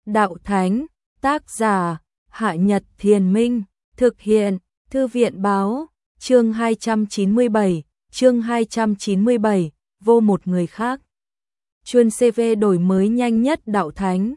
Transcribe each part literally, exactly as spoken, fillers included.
đạo thánh, tác giả, Hạ Nhật Thiền Minh, thực hiện, Thư viện báo, chương hai trăm chín mươi bảy, chương hai trăm chín mươi bảy, vô một người khác. Chuyên xê vê đổi mới nhanh nhất đạo thánh.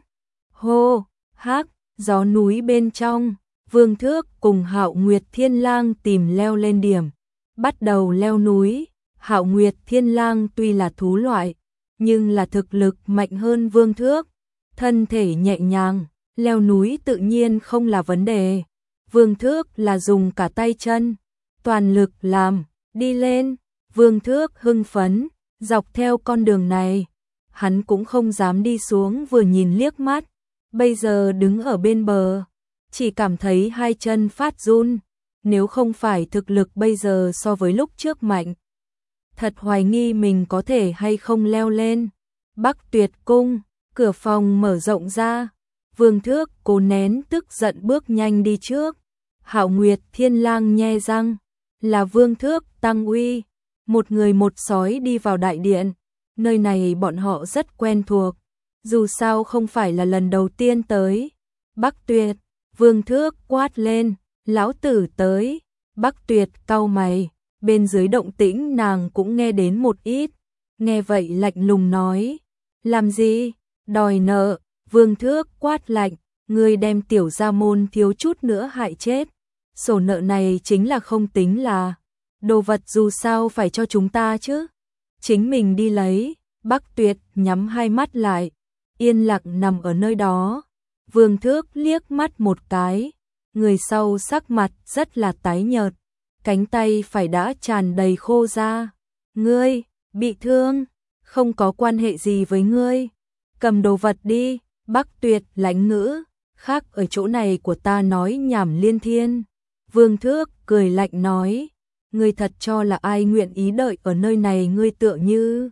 Hô, hắc, gió núi bên trong, Vương Thước cùng Hạo Nguyệt Thiên Lang tìm leo lên điểm. Bắt đầu leo núi, Hạo Nguyệt Thiên Lang tuy là thú loại, nhưng là thực lực mạnh hơn Vương Thước. Thân thể nhẹ nhàng, leo núi tự nhiên không là vấn đề. Vương Thước là dùng cả tay chân, toàn lực làm, đi lên. Vương Thước hưng phấn, dọc theo con đường này, hắn cũng không dám đi xuống vừa nhìn liếc mắt. Bây giờ đứng ở bên bờ, chỉ cảm thấy hai chân phát run, nếu không phải thực lực bây giờ so với lúc trước mạnh. Thật hoài nghi mình có thể hay không leo lên. Bắc Tuyệt Cung, cửa phòng mở rộng ra, Vương Thước cố nén tức giận bước nhanh đi trước. Hạo Nguyệt Thiên Lang nhe răng, là Vương Thước tăng uy, một người một sói đi vào đại điện, nơi này bọn họ rất quen thuộc, dù sao không phải là lần đầu tiên tới. Bắc Tuyệt, Vương Thước quát lên, lão tử tới. Bắc Tuyệt cau mày, bên dưới động tĩnh nàng cũng nghe đến một ít, nghe vậy lạnh lùng nói, làm gì, đòi nợ. Vương Thước quát lạnh, ngươi đem tiểu gia môn thiếu chút nữa hại chết, sổ nợ này chính là không tính là, đồ vật dù sao phải cho chúng ta chứ, chính mình đi lấy. Bắc Tuyệt nhắm hai mắt lại, yên lặng nằm ở nơi đó. Vương Thước liếc mắt một cái, người sau sắc mặt rất là tái nhợt, cánh tay phải đã tràn đầy khô ra. Ngươi, bị thương, không có quan hệ gì với ngươi, cầm đồ vật đi. Bắc Tuyệt lãnh ngữ, khác ở chỗ này của ta nói nhảm liên thiên. Vương Thước cười lạnh nói, ngươi thật cho là ai nguyện ý đợi ở nơi này ngươi tựa như.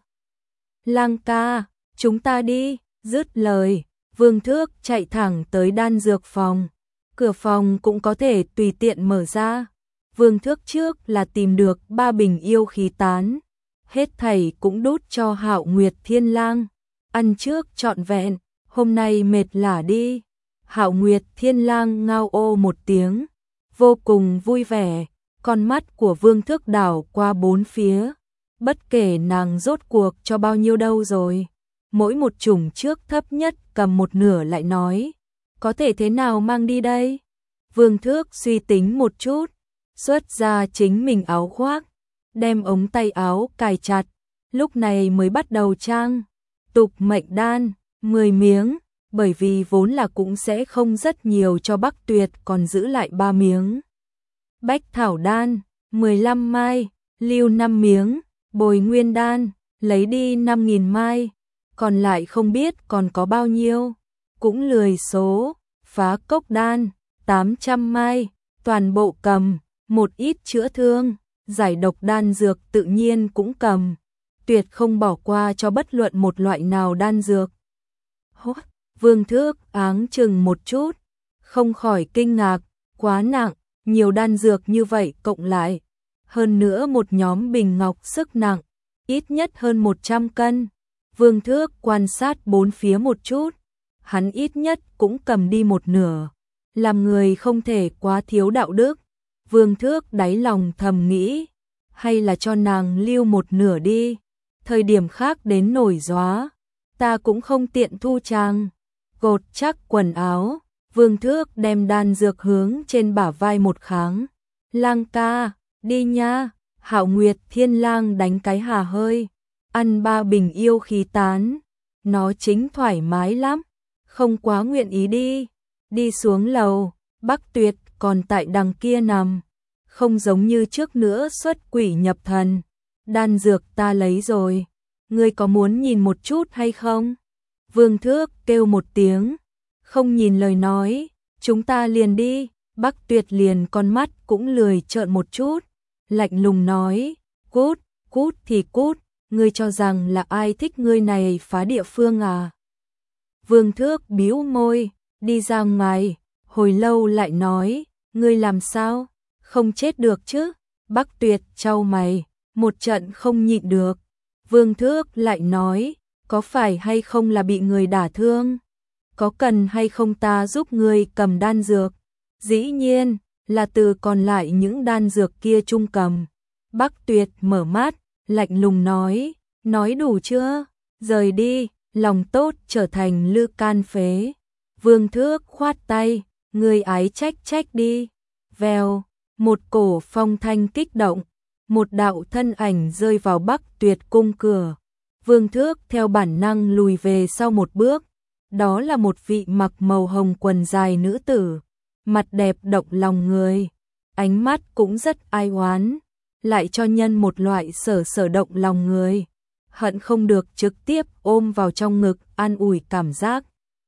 Lang ca, chúng ta đi. Dứt lời, Vương Thước chạy thẳng tới đan dược phòng, cửa phòng cũng có thể tùy tiện mở ra. Vương Thước trước là tìm được ba bình yêu khí tán, hết thảy cũng đút cho Hạo Nguyệt Thiên Lang, ăn trước trọn vẹn, hôm nay mệt lả đi. Hạo Nguyệt Thiên Lang ngao ô một tiếng, vô cùng vui vẻ, con mắt của Vương Thước đảo qua bốn phía, bất kể nàng rốt cuộc cho bao nhiêu đâu rồi. Mỗi một chủng trước thấp nhất cầm một nửa lại nói, có thể thế nào mang đi đây? Vương Thước suy tính một chút, xuất ra chính mình áo khoác, đem ống tay áo cài chặt, lúc này mới bắt đầu trang. Tục mệnh đan, mười miếng, bởi vì vốn là cũng sẽ không rất nhiều cho Bắc Tuyệt, còn giữ lại ba miếng. Bách thảo đan, mười lăm mai, lưu năm miếng. Bồi nguyên đan, lấy đi năm nghìn mai, còn lại không biết còn có bao nhiêu, cũng lười số. Phá cốc đan, tám trăm mai, toàn bộ cầm. Một ít chữa thương, giải độc đan dược tự nhiên cũng cầm, tuyệt không bỏ qua cho bất luận một loại nào đan dược. Hốt, Vương Thước áng chừng một chút, không khỏi kinh ngạc, quá nặng, nhiều đan dược như vậy cộng lại. Hơn nữa một nhóm bình ngọc sức nặng, ít nhất hơn một trăm cân. Vương Thước quan sát bốn phía một chút, hắn ít nhất cũng cầm đi một nửa, làm người không thể quá thiếu đạo đức. Vương Thước đáy lòng thầm nghĩ, hay là cho nàng lưu một nửa đi, thời điểm khác đến nổi gió, ta cũng không tiện thu chàng. Gột chắc quần áo, Vương Thước đem đan dược hướng trên bả vai một kháng. Lang ca, đi nha. Hạo Nguyệt Thiên Lang đánh cái hà hơi, ăn ba bình yêu khí tán, nó chính thoải mái lắm, không quá nguyện ý đi. Đi xuống lầu, Bắc Tuyệt còn tại đằng kia nằm, không giống như trước nữa xuất quỷ nhập thần. Đan dược ta lấy rồi, ngươi có muốn nhìn một chút hay không? Vương Thước kêu một tiếng, không nhìn lời nói, chúng ta liền đi. Bắc Tuyệt liền con mắt cũng lười trợn một chút, lạnh lùng nói, cút, cút thì cút, ngươi cho rằng là ai thích ngươi này phá địa phương à? Vương Thước bĩu môi, đi ra ngoài, hồi lâu lại nói, ngươi làm sao, không chết được chứ? Bắc Tuyệt chau mày, một trận không nhịn được. Vương Thước lại nói, có phải hay không là bị người đả thương? có cần hay không ta giúp ngươi cầm đan dược? Dĩ nhiên, là từ còn lại những đan dược kia trung cầm. Bắc Tuyệt mở mắt, lạnh lùng nói, nói đủ chưa? Rời đi, lòng tốt trở thành lư can phế. Vương Thước khoát tay, ngươi ái trách trách đi. Vèo, một cổ phong thanh kích động, một đạo thân ảnh rơi vào Bắc Tuyệt cung cửa. Vương Thước theo bản năng lùi về sau một bước. Đó là một vị mặc màu hồng quần dài nữ tử, mặt đẹp động lòng người, ánh mắt cũng rất ai oán, lại cho nhân một loại sở sở động lòng người, hận không được trực tiếp ôm vào trong ngực an ủi cảm giác.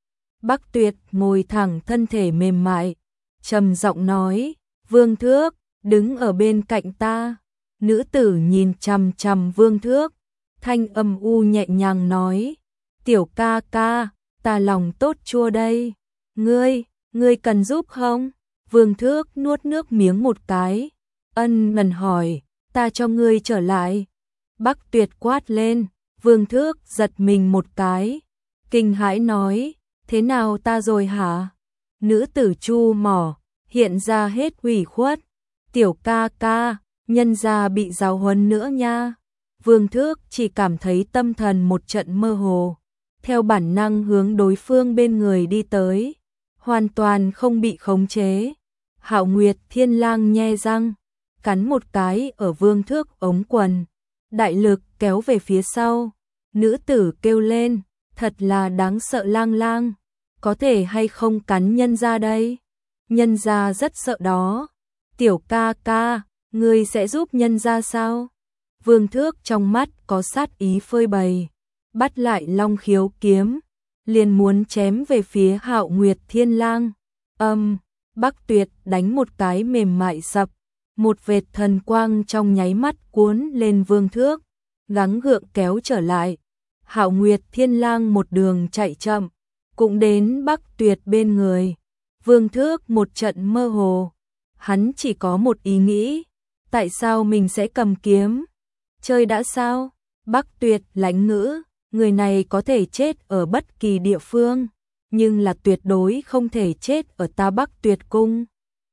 Bắc Tuyệt ngồi thẳng thân thể mềm mại, trầm giọng nói, Vương Thước, đứng ở bên cạnh ta. Nữ tử nhìn chằm chằm Vương Thước, thanh âm u nhẹ nhàng nói, tiểu ca ca, ta lòng tốt chua đây. Ngươi, ngươi cần giúp không? Vương Thước nuốt nước miếng một cái, ân ngần hỏi, ta cho ngươi trở lại. Bắc Tuyệt quát lên, Vương Thước giật mình một cái, kinh hãi nói, thế nào ta rồi hả? Nữ tử chu mỏ, hiện ra hết ủy khuất, tiểu ca ca, nhân gia bị giáo huấn nữa nha. Vương Thước chỉ cảm thấy tâm thần một trận mơ hồ, theo bản năng hướng đối phương bên người đi tới, hoàn toàn không bị khống chế. Hạo Nguyệt Thiên Lang nhe răng, cắn một cái ở Vương Thước ống quần, đại lực kéo về phía sau. Nữ tử kêu lên, thật là đáng sợ Lang Lang, có thể hay không cắn nhân gia đây? Nhân gia rất sợ đó. Tiểu ca ca, ngươi sẽ giúp nhân gia sao? Vương Thước trong mắt có sát ý phơi bày, bắt lại Long Khiếu kiếm, liền muốn chém về phía Hạo Nguyệt Thiên Lang. Âm, Bắc Tuyệt đánh một cái mềm mại sập, một vệt thần quang trong nháy mắt cuốn lên Vương Thước, gắng gượng kéo trở lại. Hạo Nguyệt Thiên Lang một đường chạy chậm, cũng đến Bắc Tuyệt bên người. Vương Thước một trận mơ hồ, hắn chỉ có một ý nghĩ, tại sao mình sẽ cầm kiếm? Chơi đã sao? Bắc Tuyệt lãnh ngữ, người này có thể chết ở bất kỳ địa phương, nhưng là tuyệt đối không thể chết ở ta Bắc Tuyệt cung.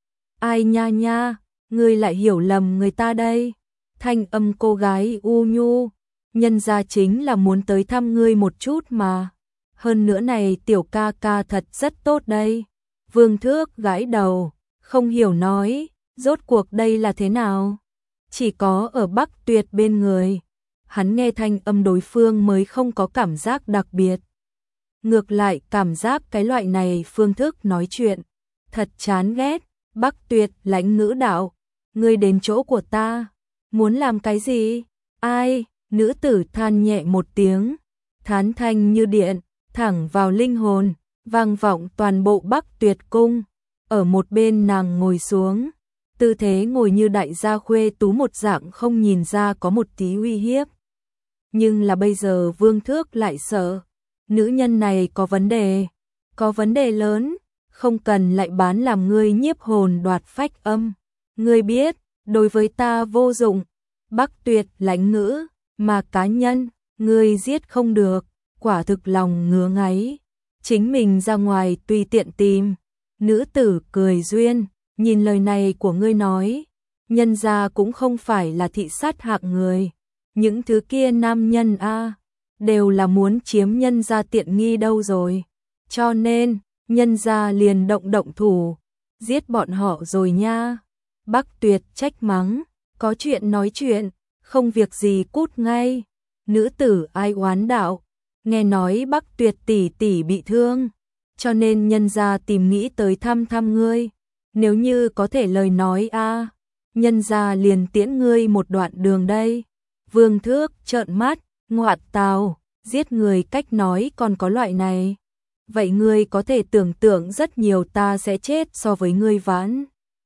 Ai nha nha, ngươi lại hiểu lầm người ta đây. Thanh âm cô gái u nhu, nhân gia chính là muốn tới thăm ngươi một chút mà. Hơn nữa này tiểu ca ca thật rất tốt đây. Vương Thước gãi đầu, không hiểu nói, rốt cuộc đây là thế nào? Chỉ có ở Bắc Tuyệt bên người, hắn nghe thanh âm đối phương mới không có cảm giác đặc biệt. Ngược lại cảm giác cái loại này phương thức nói chuyện, thật chán ghét. Bắc Tuyệt lãnh ngữ đạo, ngươi đến chỗ của ta, muốn làm cái gì? Ai? Nữ tử than nhẹ một tiếng, thán thanh như điện, thẳng vào linh hồn, vang vọng toàn bộ Bắc Tuyệt cung. Ở một bên nàng ngồi xuống, tư thế ngồi như đại gia khuê tú một dạng, không nhìn ra có một tí uy hiếp. Nhưng là bây giờ Vương Thước lại sợ, nữ nhân này có vấn đề, có vấn đề lớn, không cần lại bán làm ngươi nhiếp hồn đoạt phách âm. Ngươi biết, đối với ta vô dụng. Bắc Tuyệt lãnh ngữ, mà cá nhân, ngươi giết không được, quả thực lòng ngứa ngáy. Chính mình ra ngoài tùy tiện tìm. Nữ tử cười duyên, nhìn lời này của ngươi nói, nhân gia cũng không phải là thị sát hạng người. Những thứ kia nam nhân a đều là muốn chiếm nhân gia tiện nghi đâu rồi. Cho nên, nhân gia liền động động thủ, giết bọn họ rồi nha. Bắc Tuyệt trách mắng, có chuyện nói chuyện, không việc gì cút ngay. Nữ tử ai oán đạo, nghe nói Bắc Tuyệt tỷ tỷ bị thương, cho nên nhân gia tìm nghĩ tới thăm thăm ngươi. Nếu như có thể lời nói a, nhân gia liền tiễn ngươi một đoạn đường đây. Vương Thước trợn mắt, ngoạt tào, giết người cách nói còn có loại này. Vậy ngươi có thể tưởng tượng rất nhiều ta sẽ chết so với ngươi vãn.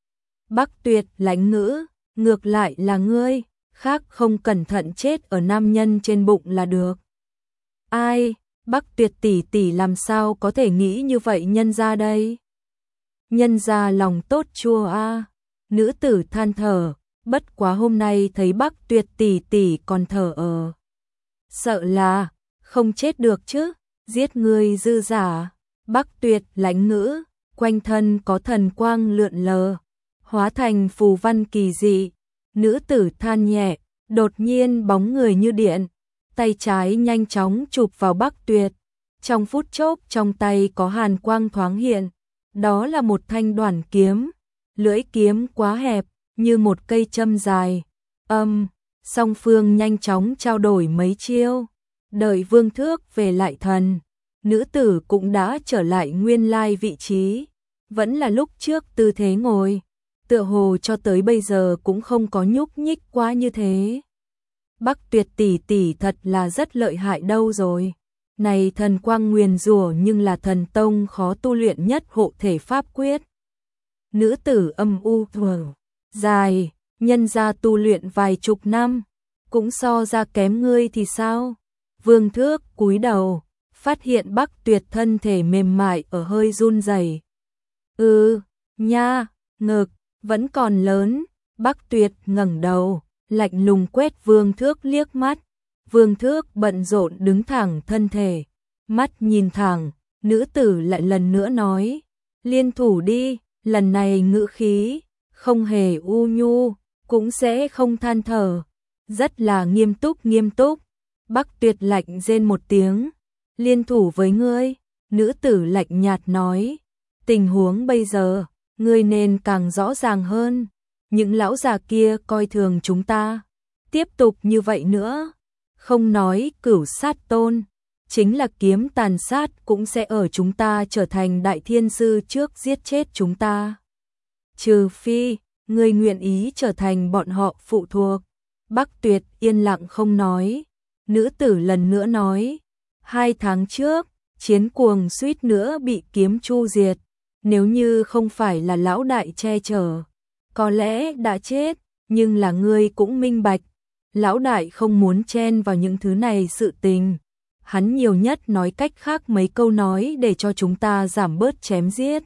Bắc Tuyệt lãnh ngữ, ngược lại là ngươi, khác không cẩn thận chết ở nam nhân trên bụng là được. Ai, Bắc Tuyệt tỷ tỷ làm sao có thể nghĩ như vậy nhân gia đây? Nhân gia lòng tốt chua a. Nữ tử than thở, bất quá hôm nay thấy Bắc Tuyệt tỷ tỷ còn thở ở. Sợ là không chết được chứ, giết người dư giả. Bắc Tuyệt lãnh ngữ, quanh thân có thần quang lượn lờ, hóa thành phù văn kỳ dị. Nữ tử than nhẹ, đột nhiên bóng người như điện, tay trái nhanh chóng chụp vào Bắc Tuyệt. Trong phút chốc trong tay có hàn quang thoáng hiện, đó là một thanh đoản kiếm, lưỡi kiếm quá hẹp, như một cây châm dài. Âm, song phương nhanh chóng trao đổi mấy chiêu, đợi Vương Thước về lại thần, nữ tử cũng đã trở lại nguyên lai vị trí, vẫn là lúc trước tư thế ngồi, tựa hồ cho tới bây giờ cũng không có nhúc nhích quá như thế. Bắc Tuyệt tỷ tỷ thật là rất lợi hại đâu rồi. Này thần quang nguyền rủa nhưng là thần tông khó tu luyện nhất hộ thể pháp quyết. Nữ tử âm u thở dài, nhân gia tu luyện vài chục năm, cũng so ra kém ngươi thì sao? Vương Thước cúi đầu, phát hiện Bắc Tuyệt thân thể mềm mại ở hơi run rẩy. Ừ, nha, ngực vẫn còn lớn. Bắc Tuyệt ngẩng đầu, lạnh lùng quét Vương Thước liếc mắt. Vương Thước bận rộn đứng thẳng thân thể, mắt nhìn thẳng, nữ tử lại lần nữa nói, liên thủ đi, lần này ngữ khí, không hề u nhu, cũng sẽ không than thở, rất là nghiêm túc nghiêm túc. Bắc Tuyệt lạnh rên một tiếng, liên thủ với ngươi, nữ tử lạnh nhạt nói, tình huống bây giờ, ngươi nên càng rõ ràng hơn, những lão già kia coi thường chúng ta, tiếp tục như vậy nữa. Không nói cửu sát tôn, chính là kiếm tàn sát cũng sẽ ở chúng ta trở thành đại thiên sư trước giết chết chúng ta. Trừ phi, người nguyện ý trở thành bọn họ phụ thuộc. Bắc Tuyệt yên lặng không nói. Nữ tử lần nữa nói, hai tháng trước, chiến cuồng suýt nữa bị kiếm chu diệt. Nếu như không phải là lão đại che chở, có lẽ đã chết, nhưng là ngươi cũng minh bạch. Lão đại không muốn chen vào những thứ này sự tình. Hắn nhiều nhất nói cách khác mấy câu nói để cho chúng ta giảm bớt chém giết.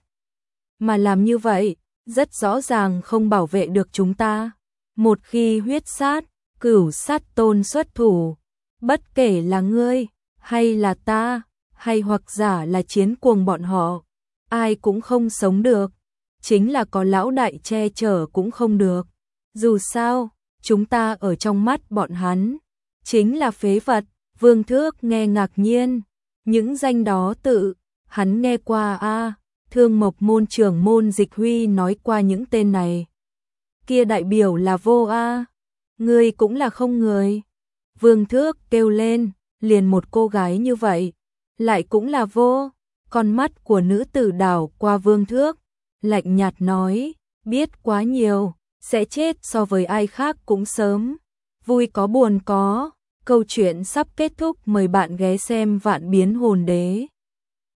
Mà làm như vậy, rất rõ ràng không bảo vệ được chúng ta. Một khi huyết sát, cửu sát tôn xuất thủ, bất kể là ngươi, hay là ta, hay hoặc giả là chiến cuồng bọn họ, ai cũng không sống được. Chính là có lão đại che chở cũng không được. Dù sao, chúng ta ở trong mắt bọn hắn, chính là phế vật. Vương Thước nghe ngạc nhiên, những danh đó tự, hắn nghe qua a à, Thương Mộc môn trưởng môn Dịch Huy nói qua những tên này. Kia đại biểu là vô a à, ngươi cũng là không người. Vương Thước kêu lên, liền một cô gái như vậy, lại cũng là vô. Con mắt của nữ tử đảo qua Vương Thước, lạnh nhạt nói, biết quá nhiều, sẽ chết so với ai khác cũng sớm. Vui có buồn có, câu chuyện sắp kết thúc, mời bạn ghé xem Vạn Biến Hồn Đế.